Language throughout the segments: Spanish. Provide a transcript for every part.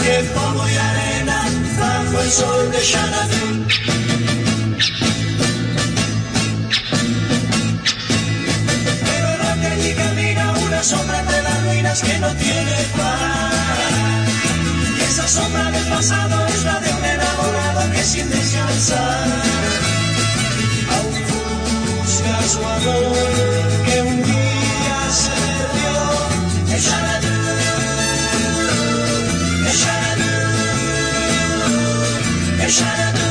de polvo y arena bajo el sol de Xanadu. Pero no que allí camina una sombra entre las ruinas que no tiene paz. Y esa sombra del pasado es la de un enamorado que sin descansar aún busca su amor que un día se perdió. El Xanadu, el Xanadu, el Xanadu.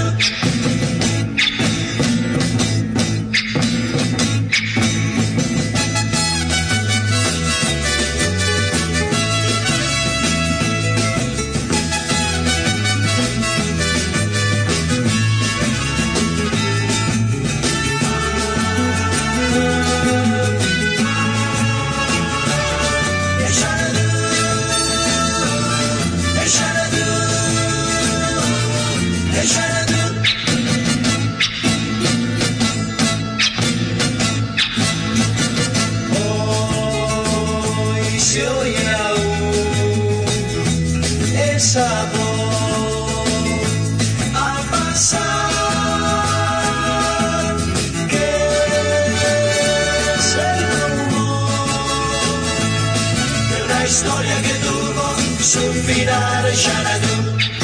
Hoy se oye aún esa voz al pasar, que es el rumor de una historia que tuvo su final en Xanadu.